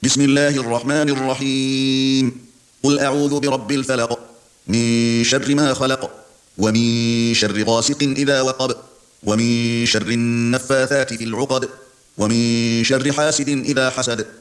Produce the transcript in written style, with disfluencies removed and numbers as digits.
بسم الله الرحمن الرحيم. قل أعوذ برب الفلق من شر ما خلق ومن شر غاسق إذا وقب ومن شر النفاثات في العقد ومن شر حاسد إذا حسد